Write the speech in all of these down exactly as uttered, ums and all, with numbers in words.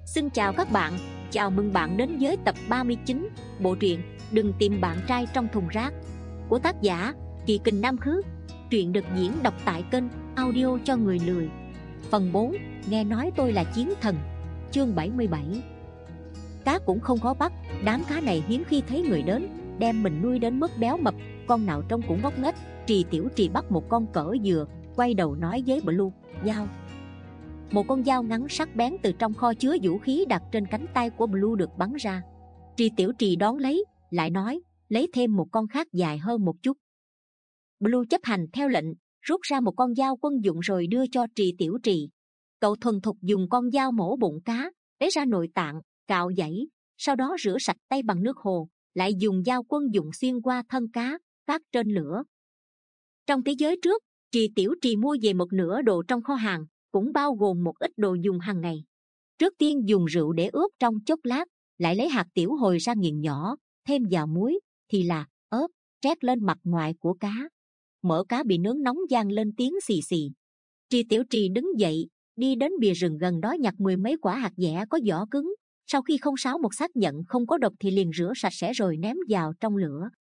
Xin chào các bạn, chào mừng bạn đến với tập ba mươi chín bộ truyện Đừng tìm bạn trai trong thùng rác của tác giả Kỳ Kình Nam Khước. Truyện được diễn đọc tại kênh audio cho người lười. Phần bốn, nghe nói tôi là chiến thần. Chương bảy mươi bảy. Cá cũng không khó bắt, đám cá này hiếm khi thấy người đến, đem mình nuôi đến mức béo mập, con nào trông cũng ngốc nghếch. Trì Tiểu Trì bắt một con cỡ dừa, quay đầu nói với Blue: "Dao." Một con dao ngắn sắc bén từ trong kho chứa vũ khí đặt trên cánh tay của Blue được bắn ra. Trì Tiểu Trì đón lấy, lại nói: "Lấy thêm một con khác dài hơn một chút." Blue chấp hành theo lệnh, rút ra một con dao quân dụng rồi đưa cho Trì Tiểu Trì. Cậu thuần thục dùng con dao mổ bụng cá, lấy ra nội tạng, cạo dãy, sau đó rửa sạch tay bằng nước hồ, lại dùng dao quân dụng xuyên qua thân cá, phát trên lửa. Trong thế giới trước, Trì Tiểu Trì mua về một nửa đồ trong kho hàng, cũng bao gồm một ít đồ dùng hàng ngày. Trước tiên dùng rượu để ướp trong chốc lát, lại lấy hạt tiểu hồi ra nghiền nhỏ, thêm vào muối, thì là ớt, trét lên mặt ngoài của cá. Mỡ cá bị nướng nóng vang lên tiếng xì xì. Trì Tiểu Trì đứng dậy, đi đến bìa rừng gần đó nhặt mười mấy quả hạt dẻ có vỏ cứng. Sau khi không sáu một xác nhận không có độc thì liền rửa sạch sẽ rồi ném vào trong lửa.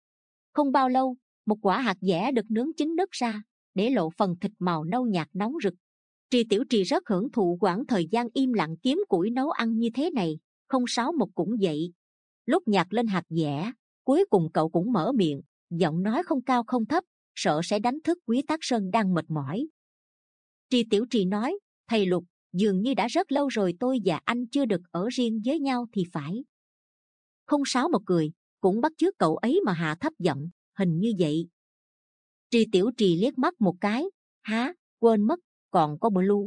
Không bao lâu, một quả hạt dẻ được nướng chín nứt ra, để lộ phần thịt màu nâu nhạt nóng rực. Trì Tiểu Trì rất hưởng thụ quãng thời gian im lặng kiếm củi nấu ăn như thế này. Không sáu một cũng vậy. Lúc nhặt lên hạt dẻ, cuối cùng cậu cũng mở miệng, giọng nói không cao không thấp, sợ sẽ đánh thức Quý Tác Sơn đang mệt mỏi. Trì Tiểu Trì nói: "Thầy Lục, dường như đã rất lâu rồi tôi và anh chưa được ở riêng với nhau thì phải." Không sáu một cười, cũng bắt chước cậu ấy mà hạ thấp giọng: "Hình như vậy." Trì Tiểu Trì liếc mắt một cái: "Há, quên mất, còn có Blue."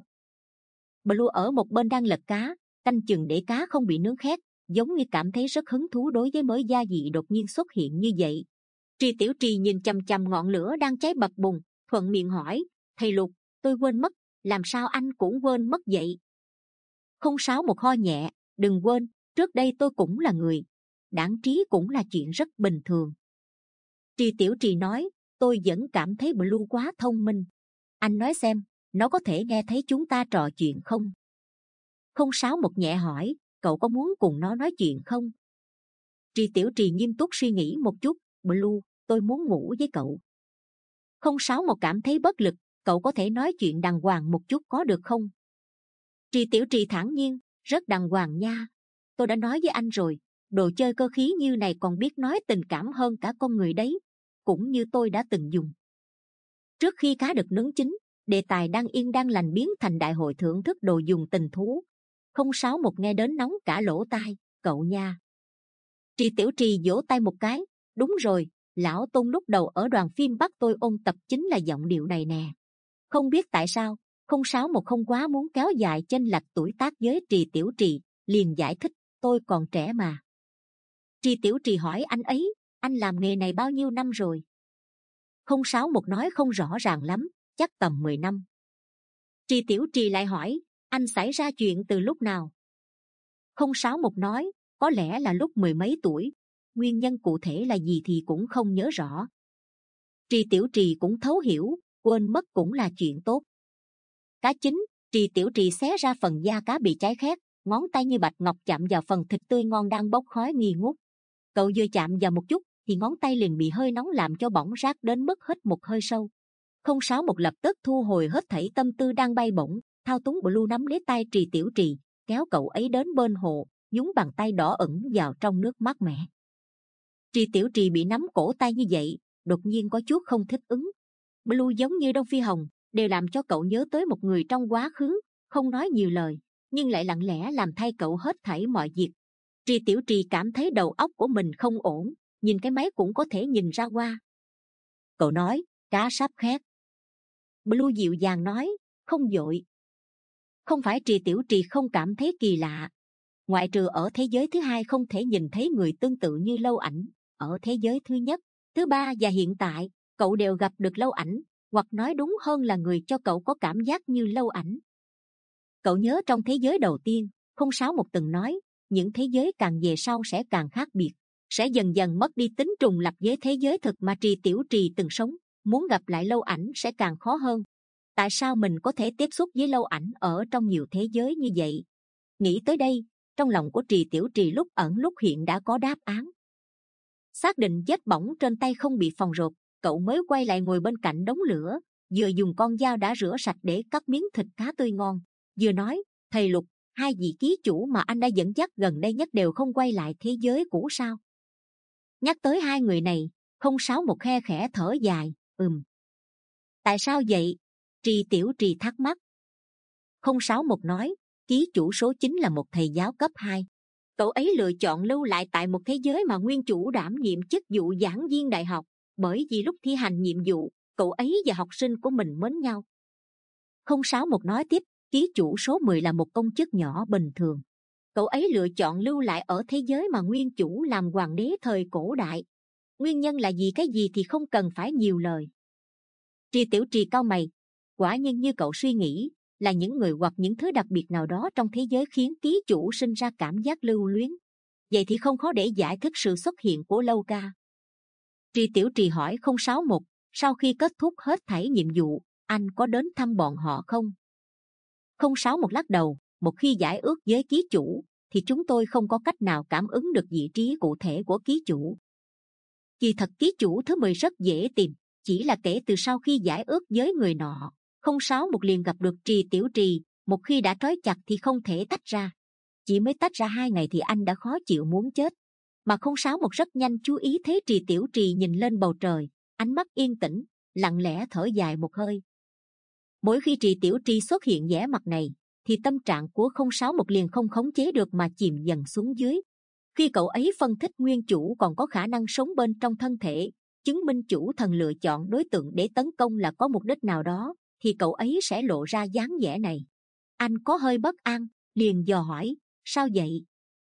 Blue ở một bên đang lật cá, canh chừng để cá không bị nướng khét, giống như cảm thấy rất hứng thú đối với mớ gia vị đột nhiên xuất hiện như vậy. Trì Tiểu Trì nhìn chằm chằm ngọn lửa đang cháy bập bùng, thuận miệng hỏi: "Thầy Lục, tôi quên mất, làm sao anh cũng quên mất vậy?" Không sáu một ho nhẹ: "Đừng quên, trước đây tôi cũng là người. Đãng trí cũng là chuyện rất bình thường." Trì Tiểu Trì nói: "Tôi vẫn cảm thấy Blue quá thông minh. Anh nói xem, nó có thể nghe thấy chúng ta trò chuyện không?" Không sáu một nhẹ hỏi: "Cậu có muốn cùng nó nói chuyện không?" Trì Tiểu Trì nghiêm túc suy nghĩ một chút: "Blue, tôi muốn ngủ với cậu." Không sáu một cảm thấy bất lực: "Cậu có thể nói chuyện đàng hoàng một chút có được không?" Trì Tiểu Trì thản nhiên: "Rất đàng hoàng nha. Tôi đã nói với anh rồi, đồ chơi cơ khí như này còn biết nói tình cảm hơn cả con người đấy, cũng như tôi đã từng dùng." Trước khi cá được nướng chín, đề tài đang yên đang lành biến thành đại hội thưởng thức đồ dùng tình thú. Không sáu một nghe đến nóng cả lỗ tai: "Cậu nha." Trì Tiểu Trì vỗ tay một cái: "Đúng rồi, lão Tôn lúc đầu ở đoàn phim bắt tôi ôn tập chính là giọng điệu này nè." Không biết tại sao, không sáu một không quá muốn kéo dài chênh lệch tuổi tác với Trì Tiểu Trì, liền giải thích: "Tôi còn trẻ mà." Trì Tiểu Trì hỏi anh ấy: "Anh làm nghề này bao nhiêu năm rồi?" Không sáu một nói không rõ ràng lắm, chắc tầm mười năm. Trì Tiểu Trì lại hỏi: "Anh xảy ra chuyện từ lúc nào?" Không sáu một nói: "Có lẽ là lúc mười mấy tuổi, nguyên nhân cụ thể là gì thì cũng không nhớ rõ." Trì Tiểu Trì cũng thấu hiểu, quên mất cũng là chuyện tốt. Cá chín, Trì Tiểu Trì xé ra phần da cá bị cháy khét, ngón tay như bạch ngọc chạm vào phần thịt tươi ngon đang bốc khói nghi ngút. Cậu vừa chạm vào một chút thì ngón tay liền bị hơi nóng làm cho bỏng rát đến mức hít một hơi sâu. Không sáu một lập tức thu hồi hết thảy tâm tư đang bay bổng, thao túng Blue nắm lấy tay Trì Tiểu Trì, kéo cậu ấy đến bên hồ, nhúng bàn tay đỏ ửng vào trong nước mát mẻ. Trì Tiểu Trì bị nắm cổ tay như vậy, đột nhiên có chút không thích ứng. Blue giống như Đông Phi Hồng, đều làm cho cậu nhớ tới một người trong quá khứ, không nói nhiều lời, nhưng lại lặng lẽ làm thay cậu hết thảy mọi việc. Trì Tiểu Trì cảm thấy đầu óc của mình không ổn, nhìn cái máy cũng có thể nhìn ra qua. Cậu nói: "Cá sắp khét." Blue dịu dàng nói: "Không vội." Không phải Trì Tiểu Trì không cảm thấy kỳ lạ. Ngoại trừ ở thế giới thứ hai không thể nhìn thấy người tương tự như Lâu Ảnh, ở thế giới thứ nhất, thứ ba và hiện tại, cậu đều gặp được Lâu Ảnh, hoặc nói đúng hơn là người cho cậu có cảm giác như Lâu Ảnh. Cậu nhớ trong thế giới đầu tiên, không sáu một từng nói, những thế giới càng về sau sẽ càng khác biệt, sẽ dần dần mất đi tính trùng lập với thế giới thực mà Trì Tiểu Trì từng sống. Muốn gặp lại Lâu Ảnh sẽ càng khó hơn. Tại sao mình có thể tiếp xúc với Lâu Ảnh ở trong nhiều thế giới như vậy? Nghĩ tới đây, trong lòng của Trì Tiểu Trì lúc ẩn lúc hiện đã có đáp án. Xác định vết bỏng trên tay không bị phồng rộp, cậu mới quay lại ngồi bên cạnh đống lửa, vừa dùng con dao đã rửa sạch để cắt miếng thịt cá tươi ngon, vừa nói: thầy Lục, hai vị ký chủ mà anh đã dẫn dắt gần đây nhất đều không quay lại thế giới cũ sao? Nhắc tới hai người này, không sáu một khe khẽ thở dài, ừm. Tại sao vậy? Trì Tiểu Trì thắc mắc. Không sáu một nói, ký chủ số chín là một thầy giáo cấp hai. Cậu ấy lựa chọn lưu lại tại một thế giới mà nguyên chủ đảm nhiệm chức vụ giảng viên đại học, bởi vì lúc thi hành nhiệm vụ, cậu ấy và học sinh của mình mến nhau. Không sáu một nói tiếp, ký chủ số mười là một công chức nhỏ bình thường. Cậu ấy lựa chọn lưu lại ở thế giới mà nguyên chủ làm hoàng đế thời cổ đại. Nguyên nhân là gì cái gì thì không cần phải nhiều lời. Trì Tiểu Trì cau mày, quả nhiên như cậu suy nghĩ, là những người hoặc những thứ đặc biệt nào đó trong thế giới khiến ký chủ sinh ra cảm giác lưu luyến. Vậy thì không khó để giải thích sự xuất hiện của Lâu Ca. Trì Tiểu Trì hỏi không sáu một, sau khi kết thúc hết thảy nhiệm vụ, anh có đến thăm bọn họ không? Không sáu một lắc đầu, một khi giải ước với ký chủ, thì chúng tôi không có cách nào cảm ứng được vị trí cụ thể của ký chủ. Kỳ thật ký chủ thứ mười rất dễ tìm, chỉ là kể từ sau khi giải ước với người nọ, không sáu một liền gặp được Trì Tiểu Trì, một khi đã trói chặt thì không thể tách ra. Chỉ mới tách ra hai ngày thì anh đã khó chịu muốn chết. Mà không sáu một rất nhanh chú ý thấy Trì Tiểu Trì nhìn lên bầu trời, ánh mắt yên tĩnh, lặng lẽ thở dài một hơi. Mỗi khi Trì Tiểu Trì xuất hiện vẻ mặt này, thì tâm trạng của không sáu một liền không khống chế được mà chìm dần xuống dưới. Khi cậu ấy phân tích nguyên chủ còn có khả năng sống bên trong thân thể, chứng minh chủ thần lựa chọn đối tượng để tấn công là có mục đích nào đó, thì cậu ấy sẽ lộ ra dáng vẻ này. Anh có hơi bất an, liền dò hỏi, sao vậy?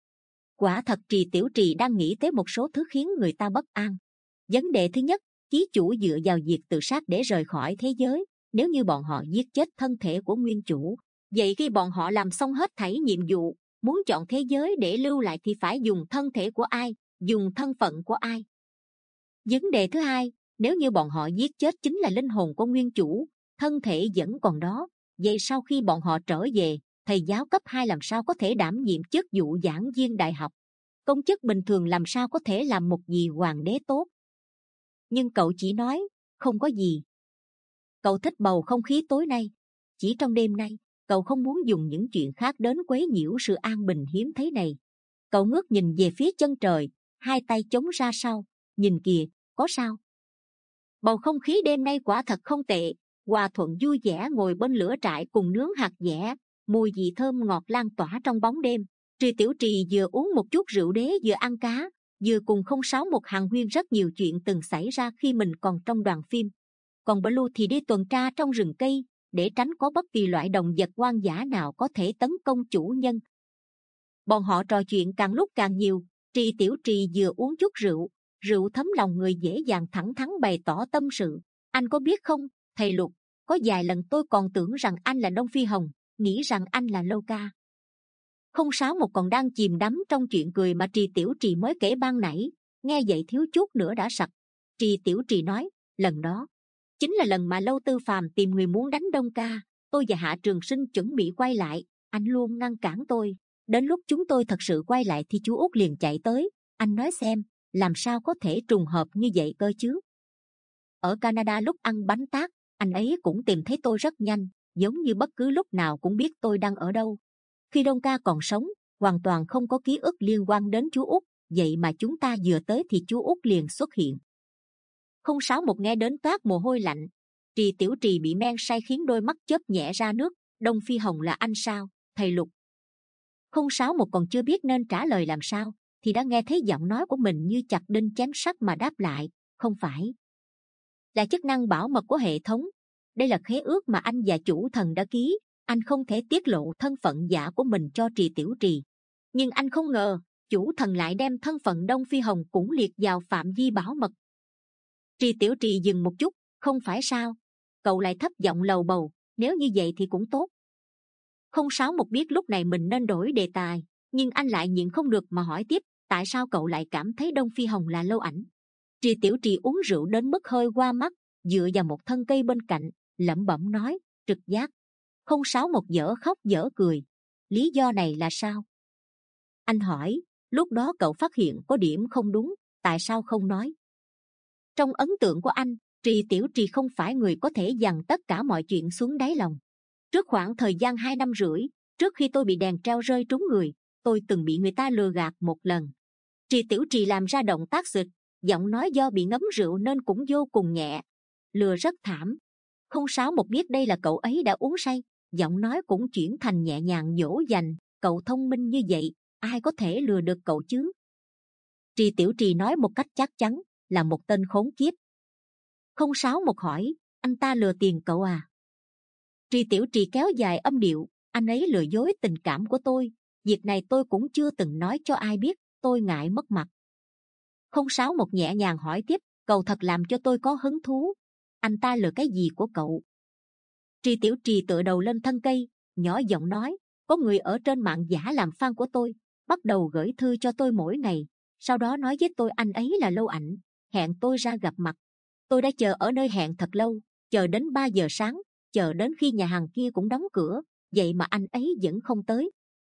Quả thật Trì Tiểu Trì đang nghĩ tới một số thứ khiến người ta bất an. Vấn đề thứ nhất, ký chủ dựa vào việc tự sát để rời khỏi thế giới. Nếu như bọn họ giết chết thân thể của nguyên chủ, vậy khi bọn họ làm xong hết thảy nhiệm vụ, muốn chọn thế giới để lưu lại thì phải dùng thân thể của ai, dùng thân phận của ai? Vấn đề thứ hai, nếu như bọn họ giết chết chính là linh hồn của nguyên chủ, thân thể vẫn còn đó, vậy sau khi bọn họ trở về, thầy giáo cấp hai làm sao có thể đảm nhiệm chức vụ giảng viên đại học? Công chức bình thường làm sao có thể làm một vị hoàng đế tốt? Nhưng cậu chỉ nói, không có gì. Cậu thích bầu không khí tối nay. Chỉ trong đêm nay, cậu không muốn dùng những chuyện khác đến quấy nhiễu sự an bình hiếm thấy này. Cậu ngước nhìn về phía chân trời, hai tay chống ra sau, nhìn kìa, có sao? Bầu không khí đêm nay quả thật không tệ. Hòa Thuận vui vẻ ngồi bên lửa trại cùng nướng hạt dẻ, mùi vị thơm ngọt lan tỏa trong bóng đêm. Trì Tiểu Trì vừa uống một chút rượu đế vừa ăn cá, vừa cùng không sáu một hàng huyên rất nhiều chuyện từng xảy ra khi mình còn trong đoàn phim. Còn Blue thì đi tuần tra trong rừng cây để tránh có bất kỳ loại động vật hoang dã nào có thể tấn công chủ nhân. Bọn họ trò chuyện càng lúc càng nhiều. Trì Tiểu Trì vừa uống chút rượu, rượu thấm lòng người dễ dàng thẳng thắn bày tỏ tâm sự. Anh có biết không, thầy Lục, có vài lần tôi còn tưởng rằng anh là Đông Phi Hồng, nghĩ rằng anh là Lâu Ca. Không sáu một còn đang chìm đắm trong chuyện cười mà Trì Tiểu Trì mới kể ban nãy, nghe vậy thiếu chút nữa đã sặc. Trì Tiểu Trì nói, lần đó chính là lần mà Lâu Tư Phàm tìm người muốn đánh Đông Ca. Tôi và Hạ Trường Sinh chuẩn bị quay lại, anh luôn ngăn cản tôi. Đến lúc chúng tôi thật sự quay lại thì chú Út liền chạy tới. Anh nói xem, làm sao có thể trùng hợp như vậy cơ chứ? Ở Canada lúc ăn bánh tát, anh ấy cũng tìm thấy tôi rất nhanh, giống như bất cứ lúc nào cũng biết tôi đang ở đâu. Khi Đông Ca còn sống, hoàn toàn không có ký ức liên quan đến chú Út, vậy mà chúng ta vừa tới thì chú Út liền xuất hiện. Không sáu một nghe đến toát mồ hôi lạnh. Trì Tiểu Trì bị men say khiến đôi mắt chớp nhẹ ra nước. Đông Phi Hồng là anh sao, thầy Lục? Không sáu một còn chưa biết nên trả lời làm sao, thì đã nghe thấy giọng nói của mình như chặt đinh chém sắt mà đáp lại, không phải. Là chức năng bảo mật của hệ thống. Đây là khế ước mà anh và chủ thần đã ký. Anh không thể tiết lộ thân phận giả của mình cho Trì Tiểu Trì. Nhưng anh không ngờ chủ thần lại đem thân phận Đông Phi Hồng cũng liệt vào phạm vi bảo mật. Trì Tiểu Trì dừng một chút, không phải sao? Cậu lại thấp giọng lầu bầu, nếu như vậy thì cũng tốt. Không sáu một biết lúc này mình nên đổi đề tài, nhưng anh lại nhịn không được mà hỏi tiếp, tại sao cậu lại cảm thấy Đông Phi Hồng là Lâu Ảnh? Trì Tiểu Trì uống rượu đến mức hơi qua mắt, dựa vào một thân cây bên cạnh, lẩm bẩm nói, trực giác. Không sáu một dở khóc dở cười. Lý do này là sao? Anh hỏi, lúc đó cậu phát hiện có điểm không đúng, tại sao không nói? Trong ấn tượng của anh, Trì Tiểu Trì không phải người có thể dằn tất cả mọi chuyện xuống đáy lòng. Trước khoảng thời gian hai năm rưỡi, trước khi tôi bị đèn treo rơi trúng người, tôi từng bị người ta lừa gạt một lần. Trì Tiểu Trì làm ra động tác xịt, giọng nói do bị ngấm rượu nên cũng vô cùng nhẹ. Lừa rất thảm. Không sáu một biết đây là cậu ấy đã uống say, giọng nói cũng chuyển thành nhẹ nhàng dỗ dành. Cậu thông minh như vậy, ai có thể lừa được cậu chứ? Trì Tiểu Trì nói một cách chắc chắn, là một tên khốn kiếp. Không sáu một hỏi, anh ta lừa tiền cậu à? Trì Tiểu Trì kéo dài âm điệu, anh ấy lừa dối tình cảm của tôi. Việc này tôi cũng chưa từng nói cho ai biết, tôi ngại mất mặt. Không sáu một nhẹ nhàng hỏi tiếp, cậu thật làm cho tôi có hứng thú. Anh ta lừa cái gì của cậu? Trì Tiểu Trì tựa đầu lên thân cây, nhỏ giọng nói, có người ở trên mạng giả làm fan của tôi, bắt đầu gửi thư cho tôi mỗi ngày, sau đó nói với tôi anh ấy là Lâu Ảnh, hẹn tôi ra gặp mặt. Tôi đã chờ ở nơi hẹn thật lâu, chờ đến ba giờ sáng, chờ đến khi nhà hàng kia cũng đóng cửa, vậy mà anh ấy vẫn không tới.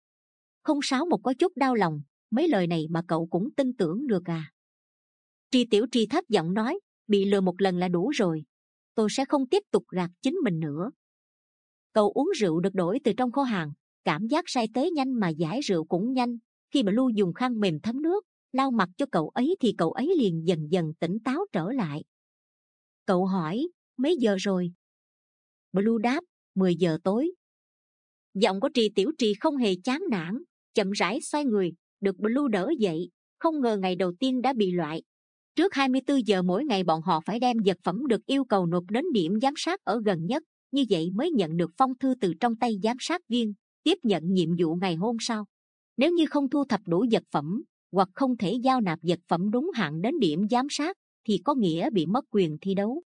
Không sáu một có chút đau lòng, mấy lời này mà cậu cũng tin tưởng được à? Trì Tiểu Trì thấp giọng nói, bị lừa một lần là đủ rồi, tôi sẽ không tiếp tục gạt chính mình nữa. Cậu uống rượu được đổi từ trong kho hàng, cảm giác say tới nhanh mà giải rượu cũng nhanh. Khi mà Blue dùng khăn mềm thấm nước lau mặt cho cậu ấy thì cậu ấy liền dần dần tỉnh táo trở lại. Cậu hỏi, mấy giờ rồi? Blue đáp, mười giờ tối. Giọng của Trì Tiểu Trì không hề chán nản, chậm rãi xoay người, được Blue đỡ dậy. Không ngờ ngày đầu tiên đã bị loại. Trước hai mươi tư giờ mỗi ngày bọn họ phải đem vật phẩm được yêu cầu nộp đến điểm giám sát ở gần nhất, như vậy mới nhận được phong thư từ trong tay giám sát viên, tiếp nhận nhiệm vụ ngày hôm sau. Nếu như không thu thập đủ vật phẩm, hoặc không thể giao nạp vật phẩm đúng hạn đến điểm giám sát, thì có nghĩa bị mất quyền thi đấu.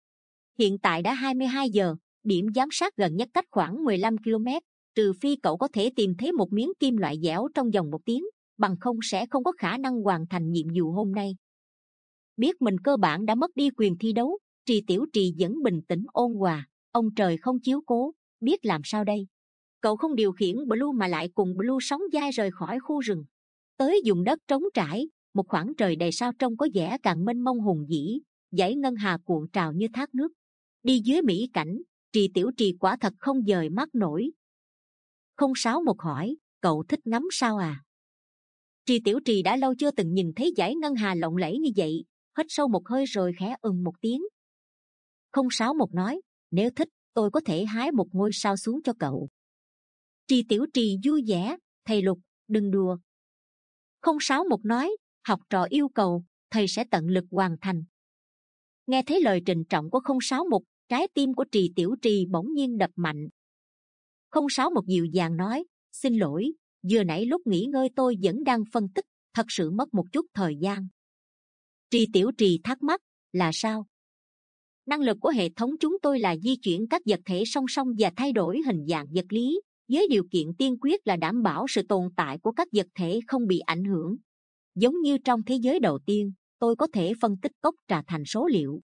Hiện tại đã hai mươi hai giờ, điểm giám sát gần nhất cách khoảng mười lăm ki lô mét, trừ phi cậu có thể tìm thấy một miếng kim loại dẻo trong vòng một tiếng, bằng không sẽ không có khả năng hoàn thành nhiệm vụ hôm nay. Biết mình cơ bản đã mất đi quyền thi đấu, Trì Tiểu Trì vẫn bình tĩnh ôn hòa. Ông trời không chiếu cố, biết làm sao đây? Cậu không điều khiển Blue mà lại cùng Blue sóng vai rời khỏi khu rừng, tới vùng đất trống trải, một khoảng trời đầy sao trông có vẻ càng mênh mông hùng vĩ, dãy ngân hà cuộn trào như thác nước. Đi dưới mỹ cảnh, Trì Tiểu Trì quả thật không dời mắt nổi. Không sáu một hỏi, cậu thích ngắm sao à? Trì Tiểu Trì đã lâu chưa từng nhìn thấy dãy ngân hà lộng lẫy như vậy, hít sâu một hơi rồi khẽ ừm một tiếng. Không sáu một nói, nếu thích, tôi có thể hái một ngôi sao xuống cho cậu. Trì Tiểu Trì vui vẻ, thầy Lục, đừng đùa. Không sáu một nói, học trò yêu cầu, thầy sẽ tận lực hoàn thành. Nghe thấy lời trịnh trọng của không sáu một, trái tim của Trì Tiểu Trì bỗng nhiên đập mạnh. Không sáu một dịu dàng nói, xin lỗi, vừa nãy lúc nghỉ ngơi tôi vẫn đang phân tích, thật sự mất một chút thời gian. Trì Tiểu Trì thắc mắc, là sao? Năng lực của hệ thống chúng tôi là di chuyển các vật thể song song và thay đổi hình dạng vật lý, với điều kiện tiên quyết là đảm bảo sự tồn tại của các vật thể không bị ảnh hưởng. Giống như trong thế giới đầu tiên, tôi có thể phân tích cốc trà thành số liệu.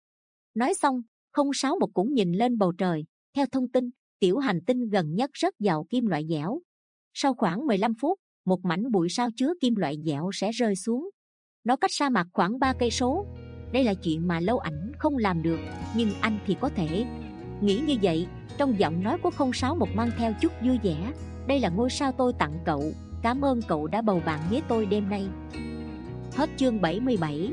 Nói xong, không sáu một cũng nhìn lên bầu trời. Theo thông tin, tiểu hành tinh gần nhất rất giàu kim loại dẻo. Sau khoảng mười lăm phút, một mảnh bụi sao chứa kim loại dẻo sẽ rơi xuống. Nó cách sa mạc khoảng ba cây số. Đây là chuyện mà Lâu Ảnh không làm được, nhưng anh thì có thể. Nghĩ như vậy, trong giọng nói của không sáu một mang theo chút vui vẻ. Đây là ngôi sao tôi tặng cậu, cảm ơn cậu đã bầu bạn với tôi đêm nay. Hết chương bảy mươi bảy.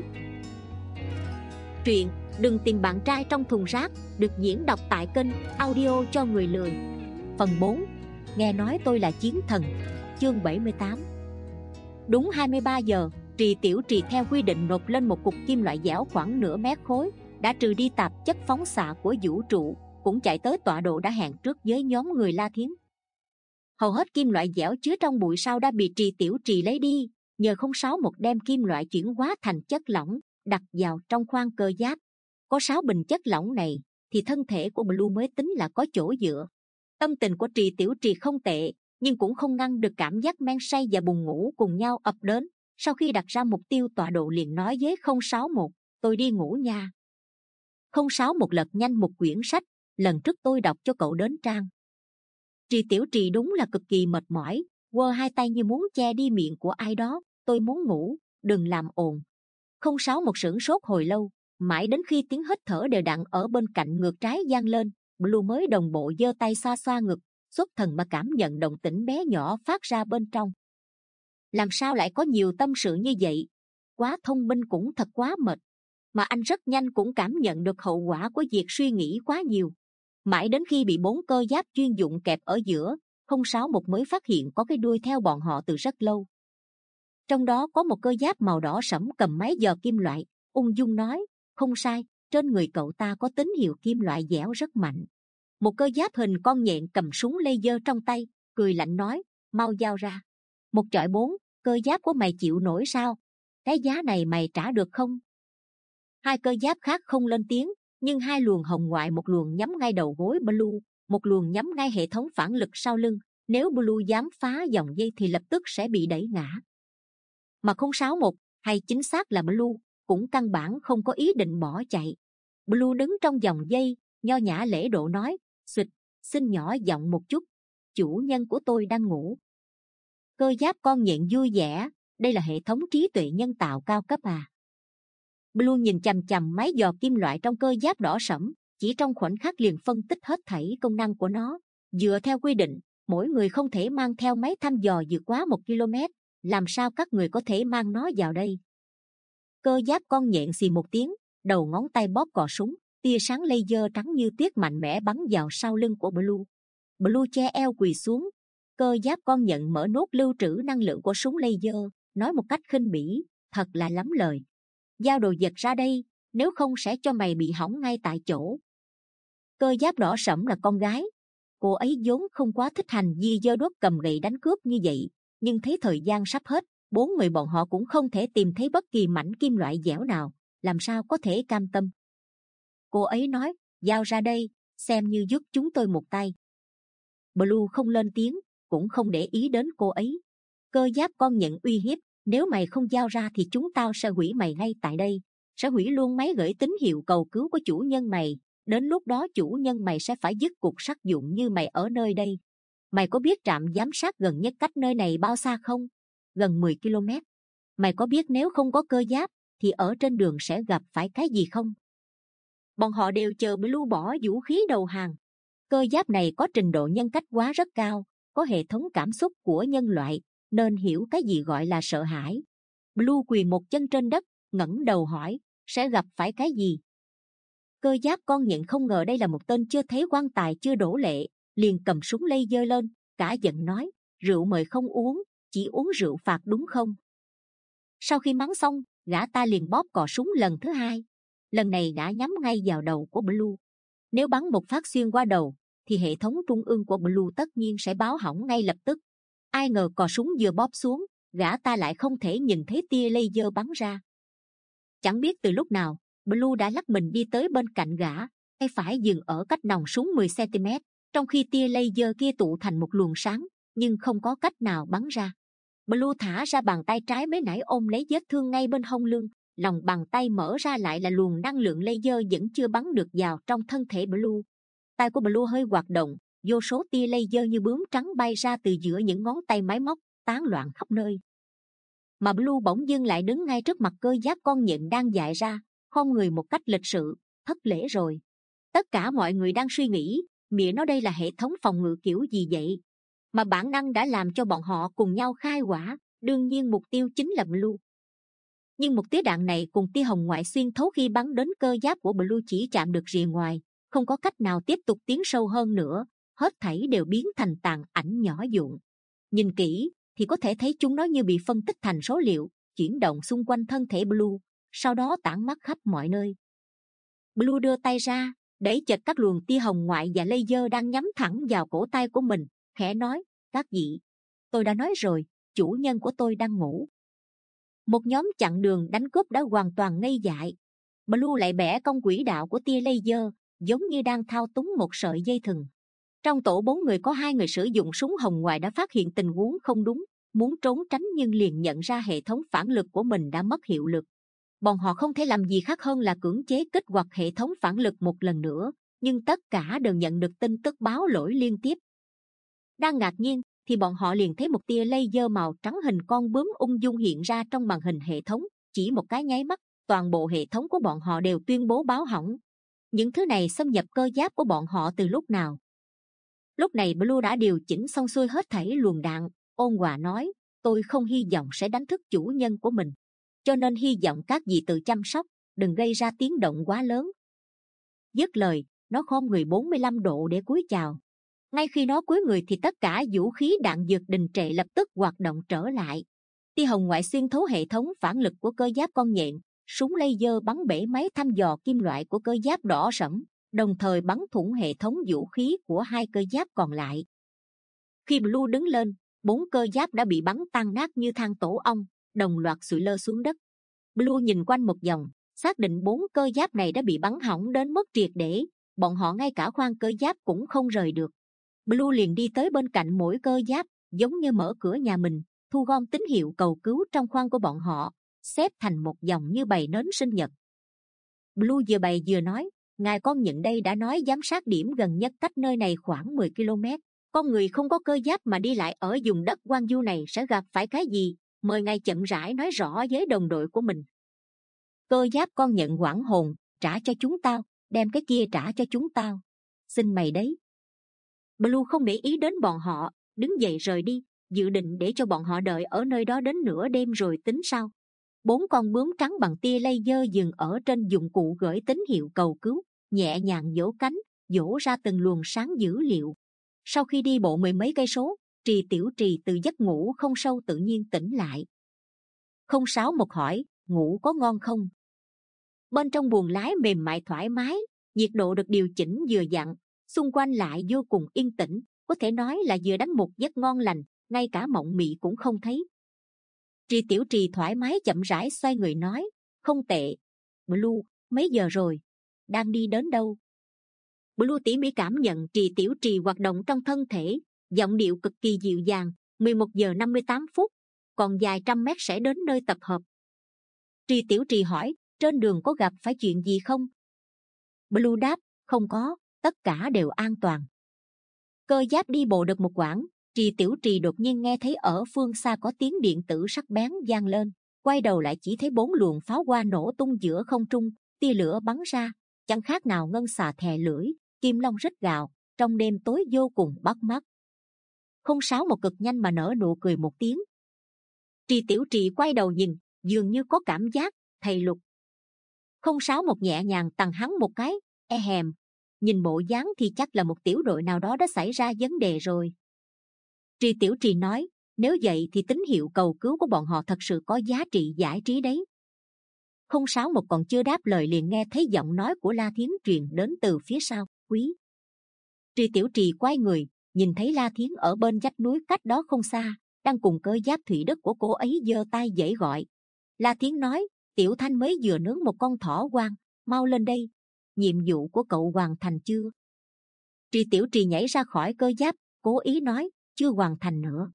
Truyện Đừng Tìm Bạn Trai Trong Thùng Rác được diễn đọc tại kênh Audio Cho Người Lười. Phần bốn. Nghe nói tôi là chiến thần. Chương bảy mươi tám. Đúng hai mươi ba giờ, Trì Tiểu Trì theo quy định nộp lên một cục kim loại dẻo khoảng nửa mét khối, đã trừ đi tạp chất phóng xạ của vũ trụ, cũng chạy tới tọa độ đã hẹn trước với nhóm người La Thiến. Hầu hết kim loại dẻo chứa trong bụi sao đã bị Trì Tiểu Trì lấy đi, nhờ không sáu một đem kim loại chuyển hóa thành chất lỏng, đặt vào trong khoang cơ giáp. Có sáu bình chất lỏng này, thì thân thể của Blue mới tính là có chỗ dựa. Tâm tình của Trì Tiểu Trì không tệ, nhưng cũng không ngăn được cảm giác men say và buồn ngủ cùng nhau ập đến. Sau khi đặt ra mục tiêu tọa độ liền nói với không sáu một, tôi đi ngủ nha. không sáu một lật nhanh một quyển sách, lần trước tôi đọc cho cậu đến trang. Trì Tiểu Trì đúng là cực kỳ mệt mỏi, quơ hai tay như muốn che đi miệng của ai đó. Tôi muốn ngủ, đừng làm ồn. Không sáu một sửng sốt hồi lâu, mãi đến khi tiếng hít thở đều đặn ở bên cạnh ngược trái vang lên, Blue mới đồng bộ giơ tay xoa xoa ngực, xuất thần mà cảm nhận động tĩnh bé nhỏ phát ra bên trong. Làm sao lại có nhiều tâm sự như vậy? Quá thông minh cũng thật quá mệt. Mà anh rất nhanh cũng cảm nhận được hậu quả của việc suy nghĩ quá nhiều. Mãi đến khi bị bốn cơ giáp chuyên dụng kẹp ở giữa, không sáu một mới phát hiện có cái đuôi theo bọn họ từ rất lâu. Trong đó có một cơ giáp màu đỏ sẫm cầm máy giờ kim loại, ung dung nói, không sai, trên người cậu ta có tín hiệu kim loại dẻo rất mạnh. Một cơ giáp hình con nhện cầm súng laser trong tay, cười lạnh nói, mau giao ra. Một chọi bốn, cơ giáp của mày chịu nổi sao? Cái giá này mày trả được không? Hai cơ giáp khác không lên tiếng, nhưng hai luồng hồng ngoại, một luồng nhắm ngay đầu gối Blue, một luồng nhắm ngay hệ thống phản lực sau lưng. Nếu Blue dám phá dòng dây thì lập tức sẽ bị đẩy ngã. Mà không sáu một, hay chính xác là Blue, cũng căn bản không có ý định bỏ chạy. Blue đứng trong dòng dây, nho nhã lễ độ nói, xịt, xin nhỏ giọng một chút, chủ nhân của tôi đang ngủ. Cơ giáp con nhện vui vẻ, đây là hệ thống trí tuệ nhân tạo cao cấp à? Blue nhìn chằm chằm máy dò kim loại trong cơ giáp đỏ sẫm, chỉ trong khoảnh khắc liền phân tích hết thảy công năng của nó. Dựa theo quy định, mỗi người không thể mang theo máy thăm dò vượt quá một ki lô mét. Làm sao các người có thể mang nó vào đây? Cơ giáp con nhện xì một tiếng, đầu ngón tay bóp cò súng, tia sáng laser trắng như tuyết mạnh mẽ bắn vào sau lưng của Blue. Blue che eo quỳ xuống. Cơ giáp con nhện mở nút lưu trữ năng lượng của súng laser, nói một cách khinh bỉ, thật là lắm lời. Giao đồ vật ra đây, nếu không sẽ cho mày bị hỏng ngay tại chỗ. Cơ giáp đỏ sẫm là con gái. Cô ấy vốn không quá thích hành vi giơ đuốc cầm gậy đánh cướp như vậy, nhưng thấy thời gian sắp hết, bốn người bọn họ cũng không thể tìm thấy bất kỳ mảnh kim loại dẻo nào, làm sao có thể cam tâm. Cô ấy nói, giao ra đây, xem như giúp chúng tôi một tay. Blue không lên tiếng, cũng không để ý đến cô ấy. Cơ giáp con nhận uy hiếp, nếu mày không giao ra thì chúng tao sẽ hủy mày ngay tại đây, sẽ hủy luôn máy gửi tín hiệu cầu cứu của chủ nhân mày. Đến lúc đó chủ nhân mày sẽ phải dứt cục sắt dụng như mày ở nơi đây. Mày có biết trạm giám sát gần nhất cách nơi này bao xa không? Gần mười ki lô mét. Mày có biết nếu không có cơ giáp thì ở trên đường sẽ gặp phải cái gì không? Bọn họ đều chờ Blue bỏ vũ khí đầu hàng. Cơ giáp này có trình độ nhân cách hóa rất cao, có hệ thống cảm xúc của nhân loại, nên hiểu cái gì gọi là sợ hãi. Blue quỳ một chân trên đất, ngẩng đầu hỏi, sẽ gặp phải cái gì? Cơ giáp con nhện không ngờ đây là một tên chưa thấy quan tài chưa đổ lệ, liền cầm súng laser lên, cả giận nói, rượu mời không uống, chỉ uống rượu phạt đúng không? Sau khi mắng xong, gã ta liền bóp cò súng lần thứ hai. Lần này gã nhắm ngay vào đầu của Blue. Nếu bắn một phát xuyên qua đầu, thì hệ thống trung ương của Blue tất nhiên sẽ báo hỏng ngay lập tức. Ai ngờ cò súng vừa bóp xuống, gã ta lại không thể nhìn thấy tia laser bắn ra. Chẳng biết từ lúc nào, Blue đã lắc mình đi tới bên cạnh gã, tay phải dừng ở cách nòng súng mười xăng ti mét, trong khi tia laser kia tụ thành một luồng sáng, nhưng không có cách nào bắn ra. Blue thả ra bàn tay trái mới nãy ôm lấy vết thương ngay bên hông lưng, lòng bàn tay mở ra lại là luồng năng lượng laser vẫn chưa bắn được vào trong thân thể Blue. Tay của Blue hơi hoạt động, vô số tia laser như bướm trắng bay ra từ giữa những ngón tay máy móc, tán loạn khắp nơi. Mà Blue bỗng dưng lại đứng ngay trước mặt cơ giáp con nhện đang dại ra, khom người một cách lịch sự, thất lễ rồi. Tất cả mọi người đang suy nghĩ, mẹ nó đây là hệ thống phòng ngự kiểu gì vậy? Mà bản năng đã làm cho bọn họ cùng nhau khai hỏa, đương nhiên mục tiêu chính là Blue. Nhưng một tia đạn này cùng tia hồng ngoại xuyên thấu khi bắn đến cơ giáp của Blue chỉ chạm được rìa ngoài, không có cách nào tiếp tục tiến sâu hơn nữa, hết thảy đều biến thành tàn ảnh nhỏ vụn. Nhìn kỹ thì có thể thấy chúng nó như bị phân tích thành số liệu, chuyển động xung quanh thân thể Blue, sau đó tản mát khắp mọi nơi. Blue đưa tay ra, đẩy chật các luồng tia hồng ngoại và laser đang nhắm thẳng vào cổ tay của mình, khẽ nói, các vị, tôi đã nói rồi, chủ nhân của tôi đang ngủ. Một nhóm chặn đường đánh cướp đã hoàn toàn ngây dại. Blue lại bẻ cong quỹ đạo của tia laser, giống như đang thao túng một sợi dây thừng. Trong tổ bốn người có hai người sử dụng súng hồng ngoại đã phát hiện tình huống không đúng, muốn trốn tránh nhưng liền nhận ra hệ thống phản lực của mình đã mất hiệu lực. Bọn họ không thể làm gì khác hơn là cưỡng chế kích hoạt hệ thống phản lực một lần nữa, nhưng tất cả đều nhận được tin tức báo lỗi liên tiếp. Đang ngạc nhiên thì bọn họ liền thấy một tia laser màu trắng hình con bướm ung dung hiện ra trong màn hình hệ thống. Chỉ một cái nháy mắt, toàn bộ hệ thống của bọn họ đều tuyên bố báo hỏng. Những thứ này xâm nhập cơ giáp của bọn họ từ lúc nào? Lúc này Blue đã điều chỉnh xong xuôi hết thảy luồng đạn, ôn hòa nói, tôi không hy vọng sẽ đánh thức chủ nhân của mình, cho nên hy vọng các vị tự chăm sóc, đừng gây ra tiếng động quá lớn. Dứt lời, nó khom người bốn mươi lăm độ để cúi chào. Ngay khi nó cúi người thì tất cả vũ khí đạn dược đình trệ lập tức hoạt động trở lại. Tia hồng ngoại xuyên thấu hệ thống phản lực của cơ giáp con nhện, súng laser bắn bể máy thăm dò kim loại của cơ giáp đỏ sẫm, đồng thời bắn thủng hệ thống vũ khí của hai cơ giáp còn lại. Khi Blue đứng lên, bốn cơ giáp đã bị bắn tan nát như than tổ ong, đồng loạt sụi lơ xuống đất. Blue nhìn quanh một vòng, xác định bốn cơ giáp này đã bị bắn hỏng đến mức triệt để, bọn họ ngay cả khoang cơ giáp cũng không rời được. Blue liền đi tới bên cạnh mỗi cơ giáp, giống như mở cửa nhà mình, thu gom tín hiệu cầu cứu trong khoang của bọn họ, xếp thành một dòng như bày nến sinh nhật. Blue vừa bày vừa nói, ngài con nhện đây đã nói giám sát điểm gần nhất cách nơi này khoảng mười ki lô mét. Con người không có cơ giáp mà đi lại ở vùng đất hoang vu này sẽ gặp phải cái gì? Mời ngài chậm rãi nói rõ với đồng đội của mình. Cơ giáp con nhện hoảng hồn, trả cho chúng tao, đem cái kia trả cho chúng tao. Xin mày đấy. Blue không để ý đến bọn họ, đứng dậy rời đi, dự định để cho bọn họ đợi ở nơi đó đến nửa đêm rồi tính sau. Bốn con bướm trắng bằng tia laser dừng ở trên dụng cụ gửi tín hiệu cầu cứu, nhẹ nhàng vỗ cánh, vỗ ra từng luồng sáng dữ liệu. Sau khi đi bộ mười mấy cây số, Trì Tiểu Trì từ giấc ngủ không sâu tự nhiên tỉnh lại. Không sáu một hỏi, ngủ có ngon không? Bên trong buồng lái mềm mại thoải mái, nhiệt độ được điều chỉnh vừa vặn, xung quanh lại vô cùng yên tĩnh, có thể nói là vừa đánh một giấc ngon lành, ngay cả mộng mị cũng không thấy. Trì Tiểu Trì thoải mái chậm rãi xoay người nói, không tệ. Blue, mấy giờ rồi? Đang đi đến đâu? Blue tỉ mỉ cảm nhận Trì Tiểu Trì hoạt động trong thân thể, giọng điệu cực kỳ dịu dàng. Mười một giờ năm mươi tám phút, còn vài trăm mét sẽ đến nơi tập hợp. Trì Tiểu Trì hỏi, trên đường có gặp phải chuyện gì không? Blue đáp, không có, tất cả đều an toàn. Cơ giáp đi bộ được một quãng, Trì Tiểu Trì đột nhiên nghe thấy ở phương xa có tiếng điện tử sắc bén vang lên, quay đầu lại chỉ thấy bốn luồng pháo hoa nổ tung giữa không trung, tia lửa bắn ra, chẳng khác nào ngân xà thè lưỡi, kim long rít gào, trong đêm tối vô cùng bắt mắt. Không sáu một cực nhanh mà nở nụ cười một tiếng. Trì Tiểu Trì quay đầu nhìn, dường như có cảm giác, thầy Lục. Không sáu một nhẹ nhàng tằng hắn một cái, e hèm, nhìn bộ dáng thì chắc là một tiểu đội nào đó đã xảy ra vấn đề rồi. Trì Tiểu Trì nói, nếu vậy thì tín hiệu cầu cứu của bọn họ thật sự có giá trị giải trí đấy. Không sáu một còn chưa đáp lời liền nghe thấy giọng nói của La Thiến truyền đến từ phía sau, quý. Trì Tiểu Trì quay người, nhìn thấy La Thiến ở bên vách núi cách đó không xa, đang cùng cơ giáp thủy đất của cô ấy giơ tay dãy gọi. La Thiến nói, Tiểu Thanh mới vừa nướng một con thỏ hoang, mau lên đây. Nhiệm vụ của cậu hoàn thành chưa? Trì Tiểu Trì nhảy ra khỏi cơ giáp, cố ý nói, chưa hoàn thành nữa.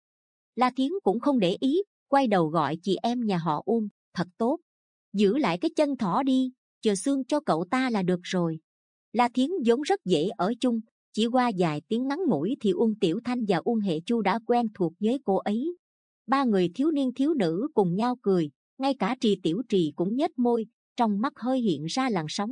La Thiến cũng không để ý, quay đầu gọi chị em nhà họ Uông, thật tốt. Giữ lại cái chân thỏ đi, chờ xương cho cậu ta là được rồi. La Thiến vốn rất dễ ở chung, chỉ qua vài tiếng ngắn ngủi thì Uông Tiểu Thanh và Uông Hệ Chu đã quen thuộc với cô ấy. Ba người thiếu niên thiếu nữ cùng nhau cười, ngay cả Trì Tiểu Trì cũng nhếch môi, trong mắt hơi hiện ra làn sóng.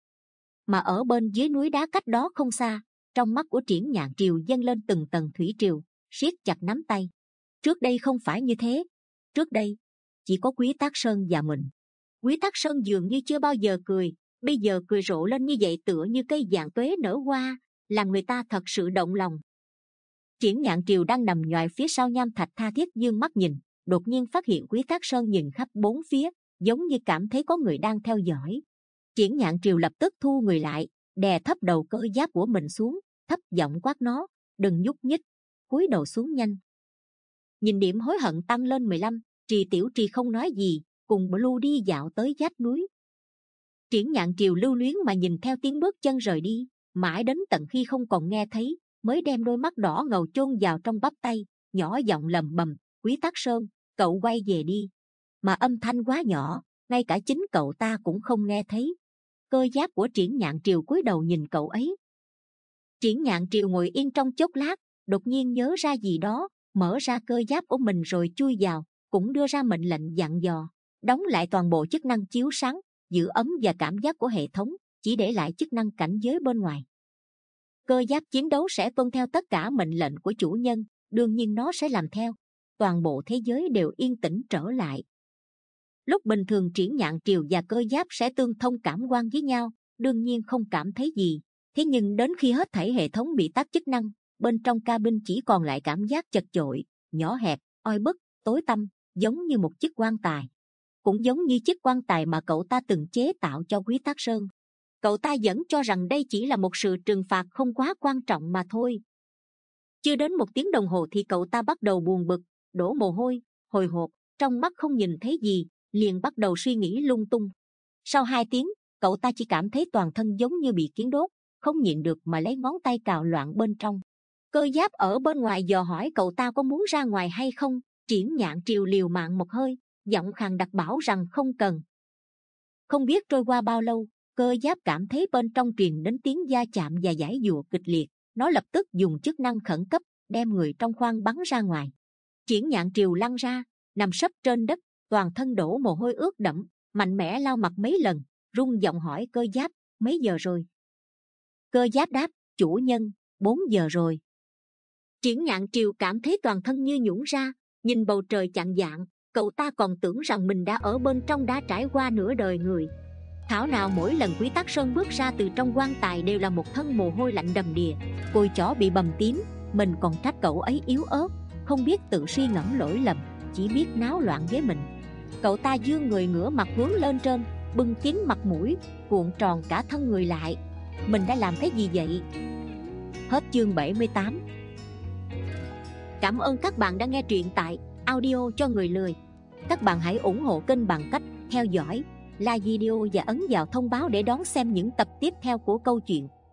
Mà ở bên dưới núi đá cách đó không xa, trong mắt của Triển Nhạn Triều dâng lên từng tầng thủy triều, siết chặt nắm tay. Trước đây không phải như thế. Trước đây chỉ có Quý Tác Sơn và mình. Quý Tác Sơn dường như chưa bao giờ cười, bây giờ cười rộ lên như vậy tựa như cây vạn tuế nở hoa, làm người ta thật sự động lòng. Triển Nhạn Triều đang nằm nhoài phía sau nham thạch tha thiết dương mắt nhìn, đột nhiên phát hiện Quý Tác Sơn nhìn khắp bốn phía, giống như cảm thấy có người đang theo dõi. Triển Nhạn Triều lập tức thu người lại, đè thấp đầu cơ giáp của mình xuống, thấp giọng quát nó, đừng nhúc nhích, cúi đầu xuống nhanh. Nhìn điểm hối hận tăng lên mười lăm, Trì Tiểu Trì không nói gì, cùng Blue đi dạo tới vách núi. Triển Nhạn Triều lưu luyến mà nhìn theo tiếng bước chân rời đi, mãi đến tận khi không còn nghe thấy, mới đem đôi mắt đỏ ngầu chôn vào trong bắp tay, nhỏ giọng lầm bầm, Quý Tác Sơn, cậu quay về đi. Mà âm thanh quá nhỏ, ngay cả chính cậu ta cũng không nghe thấy. Cơ giáp của Triển Nhạn Triều cúi đầu nhìn cậu ấy. Triển Nhạn Triều ngồi yên trong chốc lát, đột nhiên nhớ ra gì đó, mở ra cơ giáp của mình rồi chui vào, cũng đưa ra mệnh lệnh dặn dò đóng lại toàn bộ chức năng chiếu sáng, giữ ấm và cảm giác của hệ thống, chỉ để lại chức năng cảnh giới bên ngoài. Cơ giáp chiến đấu sẽ tuân theo tất cả mệnh lệnh của chủ nhân, đương nhiên nó sẽ làm theo. Toàn bộ thế giới đều yên tĩnh trở lại. Lúc bình thường Triển Nhạn Triều và cơ giáp sẽ tương thông cảm quan với nhau, đương nhiên không cảm thấy gì. Thế nhưng đến khi hết thảy hệ thống bị tắt chức năng, bên trong cabin chỉ còn lại cảm giác chật chội, nhỏ hẹp, oi bức, tối tăm, giống như một chiếc quan tài. Cũng giống như chiếc quan tài mà cậu ta từng chế tạo cho Quý Tác Sơn. Cậu ta vẫn cho rằng đây chỉ là một sự trừng phạt không quá quan trọng mà thôi. Chưa đến một tiếng đồng hồ thì cậu ta bắt đầu buồn bực, đổ mồ hôi, hồi hộp, trong mắt không nhìn thấy gì, liền bắt đầu suy nghĩ lung tung. Sau hai tiếng, cậu ta chỉ cảm thấy toàn thân giống như bị kiến đốt, không nhịn được mà lấy ngón tay cào loạn bên trong. Cơ giáp ở bên ngoài dò hỏi cậu ta có muốn ra ngoài hay không. Triển Nhạn Triều liều mạng một hơi, giọng khàn đặc bảo rằng không cần. Không biết trôi qua bao lâu, cơ giáp cảm thấy bên trong truyền đến tiếng va chạm và giãy giụa kịch liệt. Nó lập tức dùng chức năng khẩn cấp đem người trong khoang bắn ra ngoài. Triển Nhạn Triều lăn ra, nằm sấp trên đất, toàn thân đổ mồ hôi ướt đẫm, mạnh mẽ lau mặt mấy lần, run giọng hỏi cơ giáp, mấy giờ rồi? Cơ giáp đáp, chủ nhân, bốn giờ rồi. Triển Nhạn Triều cảm thấy toàn thân như nhũn ra, nhìn bầu trời chạng vạng, cậu ta còn tưởng rằng mình đã ở bên trong đã trải qua nửa đời người. Thảo nào mỗi lần Quý Tác Sơn bước ra từ trong quan tài đều là một thân mồ hôi lạnh đầm đìa, cùi chỏ bị bầm tím, mình còn trách cậu ấy yếu ớt, không biết tự suy ngẫm lỗi lầm, chỉ biết náo loạn với mình. Cậu ta dương người ngửa mặt hướng lên trên, bưng kín mặt mũi, cuộn tròn cả thân người lại. Mình đã làm cái gì vậy? Hết chương bảy mươi tám. Cảm ơn các bạn đã nghe truyện tại Audio cho người lười. Các bạn hãy ủng hộ kênh bằng cách theo dõi, like video và ấn vào thông báo để đón xem những tập tiếp theo của câu chuyện.